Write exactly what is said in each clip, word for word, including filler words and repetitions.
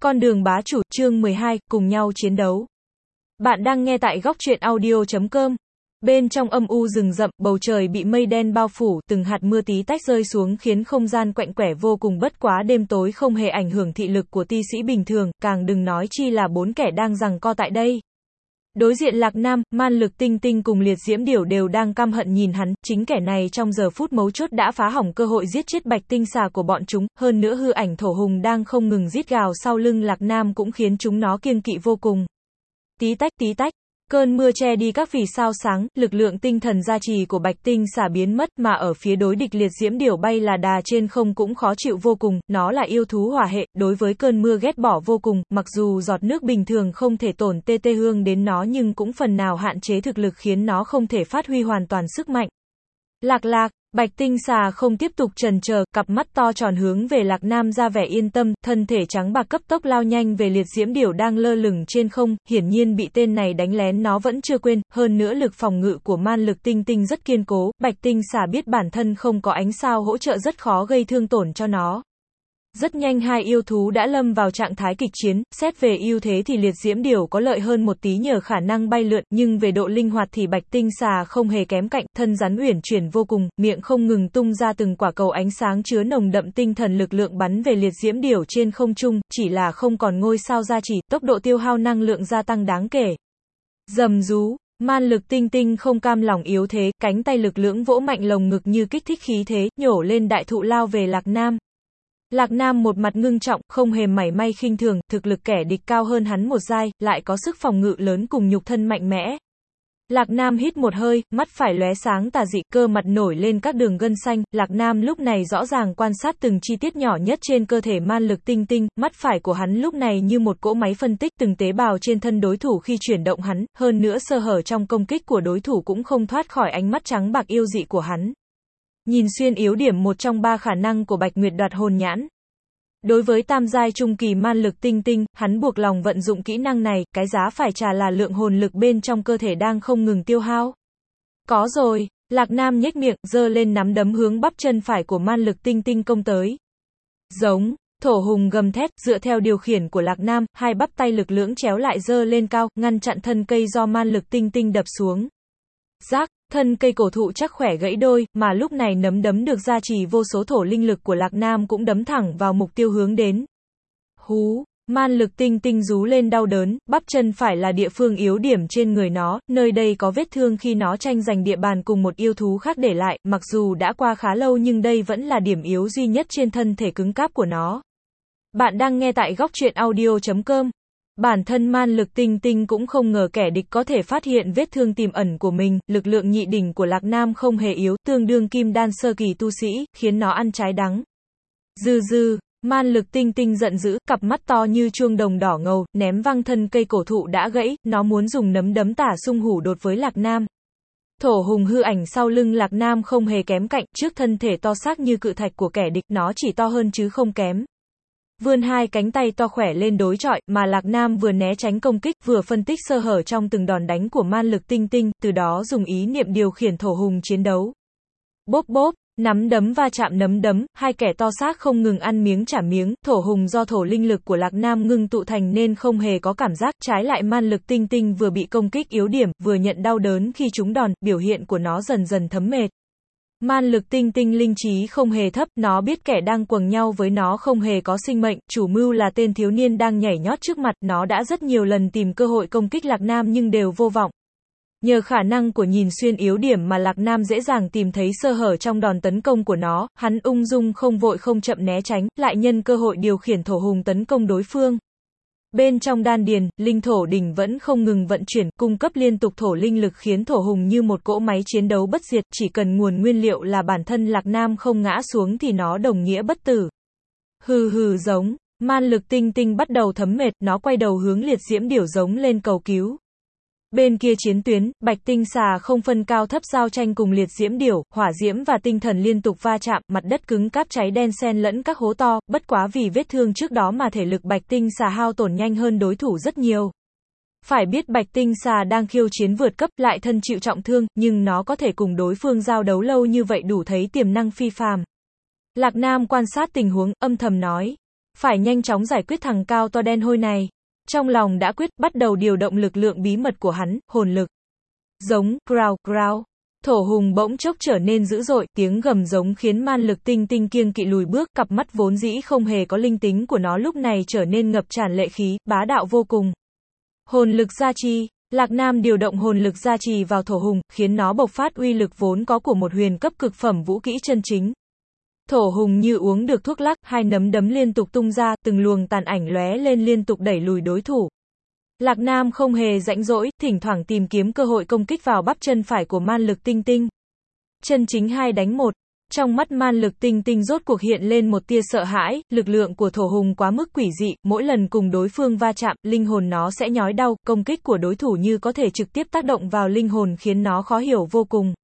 Con đường bá chủ, chương mười hai, cùng nhau chiến đấu. Bạn đang nghe tại góc truyện audio chấm com. Bên trong âm u rừng rậm, bầu trời bị mây đen bao phủ, từng hạt mưa tí tách rơi xuống khiến không gian quạnh quẻ vô cùng, bất quá đêm tối không hề ảnh hưởng thị lực của ti sĩ bình thường, càng đừng nói chi là bốn kẻ đang giằng co tại đây. Đối diện Lạc Nam, Man Lực Tinh Tinh cùng Liệt Diễm Điểu đều đang căm hận nhìn hắn, chính kẻ này trong giờ phút mấu chốt đã phá hỏng cơ hội giết chết Bạch Tinh Xà của bọn chúng, hơn nữa hư ảnh thổ hùng đang không ngừng rít gào sau lưng Lạc Nam cũng khiến chúng nó kiêng kỵ vô cùng. Tí tách tí tách, cơn mưa che đi các vì sao sáng, lực lượng tinh thần gia trì của Bạch Tinh Xà biến mất, mà ở phía đối địch Liệt Diễm Điểu bay là đà trên không cũng khó chịu vô cùng, nó là yêu thú hỏa hệ, đối với cơn mưa ghét bỏ vô cùng, mặc dù giọt nước bình thường không thể tổn tê tê hương đến nó nhưng cũng phần nào hạn chế thực lực khiến nó không thể phát huy hoàn toàn sức mạnh. Lạc lạc, Bạch Tinh Xà không tiếp tục chần chờ, cặp mắt to tròn hướng về Lạc Nam ra vẻ yên tâm, thân thể trắng bạc cấp tốc lao nhanh về Liệt Diễm Điểu đang lơ lửng trên không, hiển nhiên bị tên này đánh lén nó vẫn chưa quên, hơn nữa lực phòng ngự của Man Lực Tinh Tinh rất kiên cố, Bạch Tinh Xà biết bản thân không có ánh sao hỗ trợ rất khó gây thương tổn cho nó. Rất nhanh hai yêu thú đã lâm vào trạng thái kịch chiến, xét về ưu thế thì Liệt Diễm Điểu có lợi hơn một tí nhờ khả năng bay lượn, nhưng về độ linh hoạt thì Bạch Tinh Xà không hề kém cạnh, thân rắn uyển chuyển vô cùng, miệng không ngừng tung ra từng quả cầu ánh sáng chứa nồng đậm tinh thần lực lượng bắn về Liệt Diễm Điểu trên không trung, chỉ là không còn ngôi sao gia trì, tốc độ tiêu hao năng lượng gia tăng đáng kể. Rầm rú, Man Lực Tinh Tinh không cam lòng yếu thế, cánh tay lực lưỡng vỗ mạnh lồng ngực như kích thích khí thế, nhổ lên đại thụ lao về Lạc Nam. Lạc Nam một mặt ngưng trọng, không hề mảy may khinh thường, thực lực kẻ địch cao hơn hắn một giai, lại có sức phòng ngự lớn cùng nhục thân mạnh mẽ. Lạc Nam hít một hơi, mắt phải lóe sáng tà dị, cơ mặt nổi lên các đường gân xanh, Lạc Nam lúc này rõ ràng quan sát từng chi tiết nhỏ nhất trên cơ thể Man Lực Tinh Tinh, mắt phải của hắn lúc này như một cỗ máy phân tích từng tế bào trên thân đối thủ khi chuyển động hắn, hơn nữa sơ hở trong công kích của đối thủ cũng không thoát khỏi ánh mắt trắng bạc yêu dị của hắn. Nhìn xuyên yếu điểm một trong ba khả năng của Bạch Nguyệt Đoạt Hồn Nhãn. Đối với tam giai trung kỳ Man Lực Tinh Tinh, hắn buộc lòng vận dụng kỹ năng này, cái giá phải trả là lượng hồn lực bên trong cơ thể đang không ngừng tiêu hao. Có rồi, Lạc Nam nhếch miệng, giơ lên nắm đấm hướng bắp chân phải của Man Lực Tinh Tinh công tới. Giống, thổ hùng gầm thét, dựa theo điều khiển của Lạc Nam, hai bắp tay lực lưỡng chéo lại giơ lên cao, ngăn chặn thân cây do Man Lực Tinh Tinh đập xuống. Rác, thân cây cổ thụ chắc khỏe gãy đôi, mà lúc này nắm đấm được gia trì vô số thổ linh lực của Lạc Nam cũng đấm thẳng vào mục tiêu hướng đến. Hú, Man Lực Tinh Tinh rú lên đau đớn, bắp chân phải là địa phương yếu điểm trên người nó, nơi đây có vết thương khi nó tranh giành địa bàn cùng một yêu thú khác để lại, mặc dù đã qua khá lâu nhưng đây vẫn là điểm yếu duy nhất trên thân thể cứng cáp của nó. Bạn đang nghe tại góc truyện audio chấm com. Bản thân Man Lực Tinh Tinh cũng không ngờ kẻ địch có thể phát hiện vết thương tiềm ẩn của mình, lực lượng nhị đỉnh của Lạc Nam không hề yếu, tương đương kim đan sơ kỳ tu sĩ, khiến nó ăn trái đắng. Dư dư, Man Lực Tinh Tinh giận dữ, cặp mắt to như chuông đồng đỏ ngầu, ném văng thân cây cổ thụ đã gãy, nó muốn dùng nấm đấm tả xung hủ đột với Lạc Nam. Thổ hùng hư ảnh sau lưng Lạc Nam không hề kém cạnh, trước thân thể to xác như cự thạch của kẻ địch, nó chỉ to hơn chứ không kém. Vươn hai cánh tay to khỏe lên đối chọi, mà Lạc Nam vừa né tránh công kích, vừa phân tích sơ hở trong từng đòn đánh của Man Lực Tinh Tinh, từ đó dùng ý niệm điều khiển thổ hùng chiến đấu. Bốp bốp, nắm đấm va chạm nắm đấm, hai kẻ to xác không ngừng ăn miếng trả miếng, thổ hùng do thổ linh lực của Lạc Nam ngưng tụ thành nên không hề có cảm giác, trái lại Man Lực Tinh Tinh vừa bị công kích yếu điểm, vừa nhận đau đớn khi trúng đòn, biểu hiện của nó dần dần thấm mệt. Man Lực Tinh Tinh linh trí không hề thấp, nó biết kẻ đang quầng nhau với nó không hề có sinh mệnh, chủ mưu là tên thiếu niên đang nhảy nhót trước mặt, nó đã rất nhiều lần tìm cơ hội công kích Lạc Nam nhưng đều vô vọng. Nhờ khả năng của nhìn xuyên yếu điểm mà Lạc Nam dễ dàng tìm thấy sơ hở trong đòn tấn công của nó, hắn ung dung không vội không chậm né tránh, lại nhân cơ hội điều khiển thổ hùng tấn công đối phương. Bên trong đan điền, linh thổ đỉnh vẫn không ngừng vận chuyển, cung cấp liên tục thổ linh lực khiến thổ hùng như một cỗ máy chiến đấu bất diệt, chỉ cần nguồn nguyên liệu là bản thân Lạc Nam không ngã xuống thì nó đồng nghĩa bất tử. Hừ hừ giống, Man Lực Tinh Tinh bắt đầu thấm mệt, nó quay đầu hướng Liệt Diễm Điểu giống lên cầu cứu. Bên kia chiến tuyến, Bạch Tinh Xà không phân cao thấp giao tranh cùng Liệt Diễm Điểu, hỏa diễm và tinh thần liên tục va chạm, mặt đất cứng cáp cháy đen xen lẫn các hố to, bất quá vì vết thương trước đó mà thể lực Bạch Tinh Xà hao tổn nhanh hơn đối thủ rất nhiều. Phải biết Bạch Tinh Xà đang khiêu chiến vượt cấp, lại thân chịu trọng thương, nhưng nó có thể cùng đối phương giao đấu lâu như vậy đủ thấy tiềm năng phi phàm. Lạc Nam quan sát tình huống, âm thầm nói. Phải nhanh chóng giải quyết thằng cao to đen hôi này. Trong lòng đã quyết, bắt đầu điều động lực lượng bí mật của hắn, hồn lực. Giống, growl, growl. Thổ hùng bỗng chốc trở nên dữ dội, tiếng gầm giống khiến man lực tinh tinh kiêng kỵ lùi bước, cặp mắt vốn dĩ không hề có linh tính của nó lúc này trở nên ngập tràn lệ khí, bá đạo vô cùng. Hồn lực gia trì. Lạc Nam điều động hồn lực gia trì vào thổ hùng, khiến nó bộc phát uy lực vốn có của một huyền cấp cực phẩm vũ kỹ chân chính. Thổ hùng như uống được thuốc lắc, hai nắm đấm liên tục tung ra, từng luồng tàn ảnh lóe lên liên tục đẩy lùi đối thủ. Lạc Nam không hề rãnh rỗi, thỉnh thoảng tìm kiếm cơ hội công kích vào bắp chân phải của man lực tinh tinh. Chân chính hai đánh một. Trong mắt man lực tinh tinh rốt cuộc hiện lên một tia sợ hãi, lực lượng của thổ hùng quá mức quỷ dị, mỗi lần cùng đối phương va chạm, linh hồn nó sẽ nhói đau, công kích của đối thủ như có thể trực tiếp tác động vào linh hồn khiến nó khó hiểu vô cùng.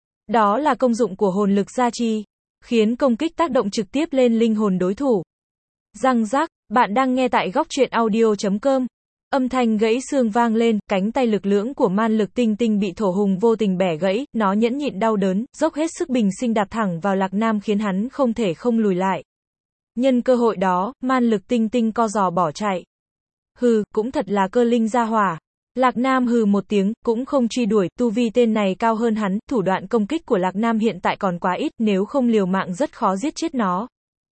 Đó là công dụng của hồn lực gia trì, khiến công kích tác động trực tiếp lên linh hồn đối thủ. Răng rác, bạn đang nghe tại góc truyện audio chấm com. Âm thanh gãy xương vang lên, cánh tay lực lưỡng của man lực tinh tinh bị thổ hùng vô tình bẻ gãy, nó nhẫn nhịn đau đớn, dốc hết sức bình sinh đạp thẳng vào Lạc Nam khiến hắn không thể không lùi lại. Nhân cơ hội đó, man lực tinh tinh co giò bỏ chạy. Hừ, cũng thật là cơ linh gia hỏa. Lạc Nam hừ một tiếng, cũng không truy đuổi, tu vi tên này cao hơn hắn, thủ đoạn công kích của Lạc Nam hiện tại còn quá ít, nếu không liều mạng rất khó giết chết nó.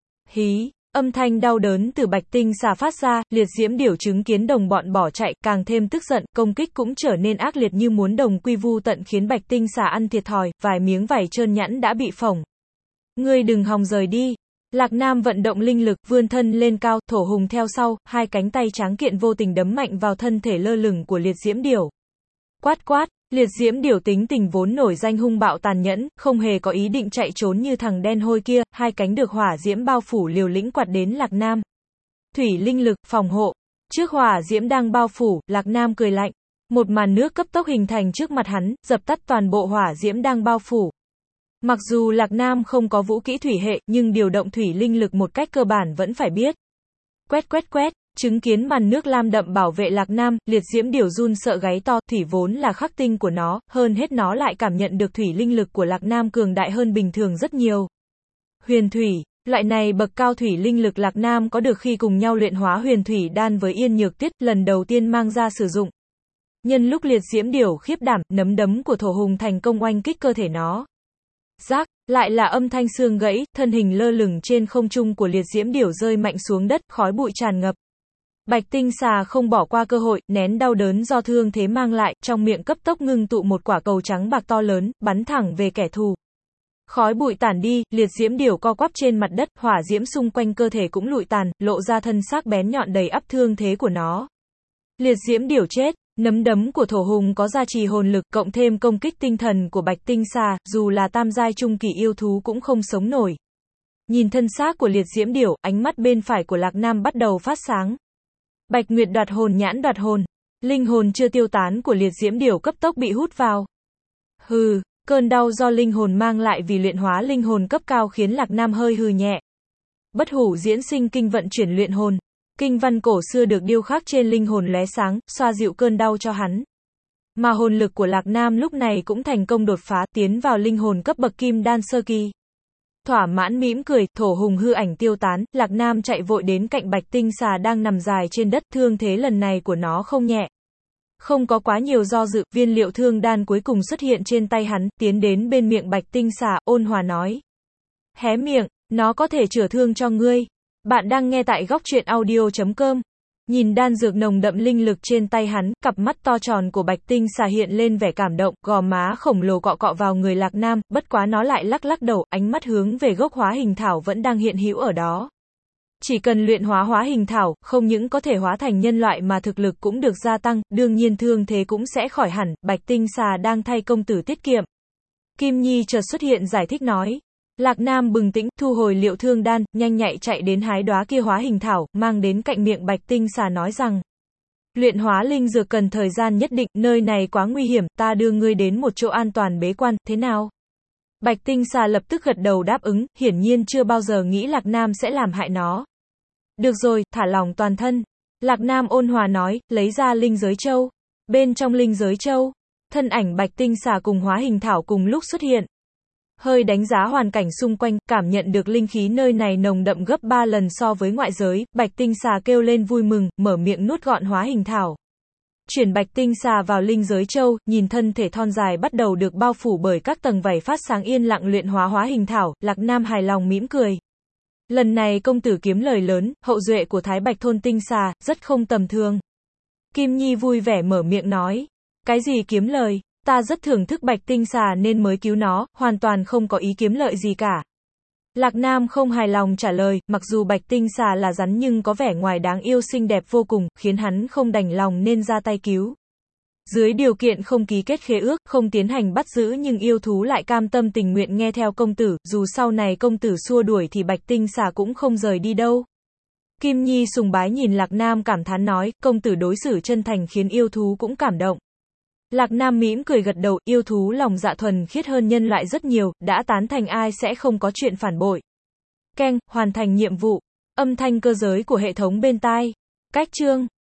Hí. Âm thanh đau đớn từ bạch tinh xà phát ra, liệt diễm điểu chứng kiến đồng bọn bỏ chạy, càng thêm tức giận, công kích cũng trở nên ác liệt như muốn đồng quy vu tận khiến bạch tinh xà ăn thiệt thòi, vài miếng vảy trơn nhẵn đã bị phỏng. Ngươi đừng hòng rời đi. Lạc Nam vận động linh lực, vươn thân lên cao, thổ hùng theo sau, hai cánh tay tráng kiện vô tình đấm mạnh vào thân thể lơ lửng của liệt diễm điểu. Quát quát. Liệt diễm điểu tính tình vốn nổi danh hung bạo tàn nhẫn, không hề có ý định chạy trốn như thằng đen hôi kia, hai cánh được hỏa diễm bao phủ liều lĩnh quạt đến Lạc Nam. Thủy linh lực, phòng hộ. Trước hỏa diễm đang bao phủ, Lạc Nam cười lạnh. Một màn nước cấp tốc hình thành trước mặt hắn, dập tắt toàn bộ hỏa diễm đang bao phủ. Mặc dù Lạc Nam không có vũ kỹ thủy hệ, nhưng điều động thủy linh lực một cách cơ bản vẫn phải biết. Quét quét quét. Chứng kiến màn nước lam đậm bảo vệ Lạc Nam, liệt diễm điểu run sợ gáy to, thủy vốn là khắc tinh của nó, hơn hết nó lại cảm nhận được thủy linh lực của Lạc Nam cường đại hơn bình thường rất nhiều. Huyền thủy, loại này bậc cao thủy linh lực Lạc Nam có được khi cùng nhau luyện hóa huyền thủy đan với Yên Nhược Tuyết, lần đầu tiên mang ra sử dụng. Nhân lúc liệt diễm điểu khiếp đảm, nấm đấm của thổ hùng thành công oanh kích cơ thể nó. Rác, lại là âm thanh xương gãy, thân hình lơ lửng trên không trung của liệt diễm điểu rơi mạnh xuống đất, khói bụi tràn ngập. Bạch tinh xà không bỏ qua cơ hội, nén đau đớn do thương thế mang lại, trong miệng cấp tốc ngưng tụ một quả cầu trắng bạc to lớn, bắn thẳng về kẻ thù. Khói bụi tản đi, liệt diễm điểu co quắp trên mặt đất, hỏa diễm xung quanh cơ thể cũng lụi tàn, lộ ra thân xác bén nhọn đầy ắp thương thế của nó. Liệt diễm điểu chết, nấm đấm của thổ hùng có gia trì hồn lực, cộng thêm công kích tinh thần của bạch tinh xà, dù là tam giai trung kỳ yêu thú cũng không sống nổi. Nhìn thân xác của liệt diễm điểu, ánh mắt bên phải của Lạc Nam bắt đầu phát sáng. Bạch Nguyệt đoạt hồn nhãn đoạt hồn. Linh hồn chưa tiêu tán của liệt diễm điểu cấp tốc bị hút vào. Hừ, cơn đau do linh hồn mang lại vì luyện hóa linh hồn cấp cao khiến Lạc Nam hơi hừ nhẹ. Bất hủ diễn sinh kinh vận chuyển luyện hồn. Kinh văn cổ xưa được điêu khắc trên linh hồn lóe sáng, xoa dịu cơn đau cho hắn. Mà hồn lực của Lạc Nam lúc này cũng thành công đột phá, tiến vào linh hồn cấp bậc kim đan sơ kỳ. Thỏa mãn mỉm cười, thổ hùng hư ảnh tiêu tán, Lạc Nam chạy vội đến cạnh bạch tinh xà đang nằm dài trên đất, thương thế lần này của nó không nhẹ. Không có quá nhiều do dự, viên liệu thương đan cuối cùng xuất hiện trên tay hắn, tiến đến bên miệng bạch tinh xà, ôn hòa nói. Hé miệng, nó có thể chữa thương cho ngươi. Bạn đang nghe tại góc truyện audio chấm com. Nhìn đan dược nồng đậm linh lực trên tay hắn, cặp mắt to tròn của bạch tinh xà hiện lên vẻ cảm động, gò má khổng lồ cọ cọ vào người Lạc Nam, bất quá nó lại lắc lắc đầu, ánh mắt hướng về gốc hóa hình thảo vẫn đang hiện hữu ở đó. Chỉ cần luyện hóa hóa hình thảo, không những có thể hóa thành nhân loại mà thực lực cũng được gia tăng, đương nhiên thương thế cũng sẽ khỏi hẳn, bạch tinh xà đang thay công tử tiết kiệm. Kim Nhi chợt xuất hiện giải thích nói. Lạc Nam bừng tỉnh, thu hồi liệu thương đan, nhanh nhạy chạy đến hái đóa kia hóa hình thảo, mang đến cạnh miệng bạch tinh xà nói rằng. Luyện hóa linh dược cần thời gian nhất định, nơi này quá nguy hiểm, ta đưa ngươi đến một chỗ an toàn bế quan, thế nào? Bạch tinh xà lập tức gật đầu đáp ứng, hiển nhiên chưa bao giờ nghĩ Lạc Nam sẽ làm hại nó. Được rồi, thả lòng toàn thân. Lạc Nam ôn hòa nói, lấy ra linh giới châu. Bên trong linh giới châu, thân ảnh bạch tinh xà cùng hóa hình thảo cùng lúc xuất hiện. Hơi đánh giá hoàn cảnh xung quanh, cảm nhận được linh khí nơi này nồng đậm gấp ba lần so với ngoại giới, Bạch Tinh Xà kêu lên vui mừng, mở miệng nuốt gọn hóa hình thảo. Chuyển Bạch Tinh Xà vào linh giới châu, nhìn thân thể thon dài bắt đầu được bao phủ bởi các tầng vảy phát sáng yên lặng luyện hóa hóa hình thảo, Lạc Nam hài lòng mỉm cười. Lần này công tử kiếm lời lớn, hậu duệ của Thái Bạch thôn Tinh Xà, rất không tầm thường. Kim Nhi vui vẻ mở miệng nói. Cái gì kiếm lời? Ta rất thưởng thức Bạch Tinh Xà nên mới cứu nó, hoàn toàn không có ý kiếm lợi gì cả. Lạc Nam không hài lòng trả lời, mặc dù Bạch Tinh Xà là rắn nhưng có vẻ ngoài đáng yêu xinh đẹp vô cùng, khiến hắn không đành lòng nên ra tay cứu. Dưới điều kiện không ký kết khế ước, không tiến hành bắt giữ nhưng yêu thú lại cam tâm tình nguyện nghe theo công tử, dù sau này công tử xua đuổi thì Bạch Tinh Xà cũng không rời đi đâu. Kim Nhi sùng bái nhìn Lạc Nam cảm thán nói, công tử đối xử chân thành khiến yêu thú cũng cảm động. Lạc Nam mỉm cười gật đầu, yêu thú lòng dạ thuần khiết hơn nhân loại rất nhiều, đã tán thành ai sẽ không có chuyện phản bội. Keng, hoàn thành nhiệm vụ. Âm thanh cơ giới của hệ thống bên tai. Cách chương.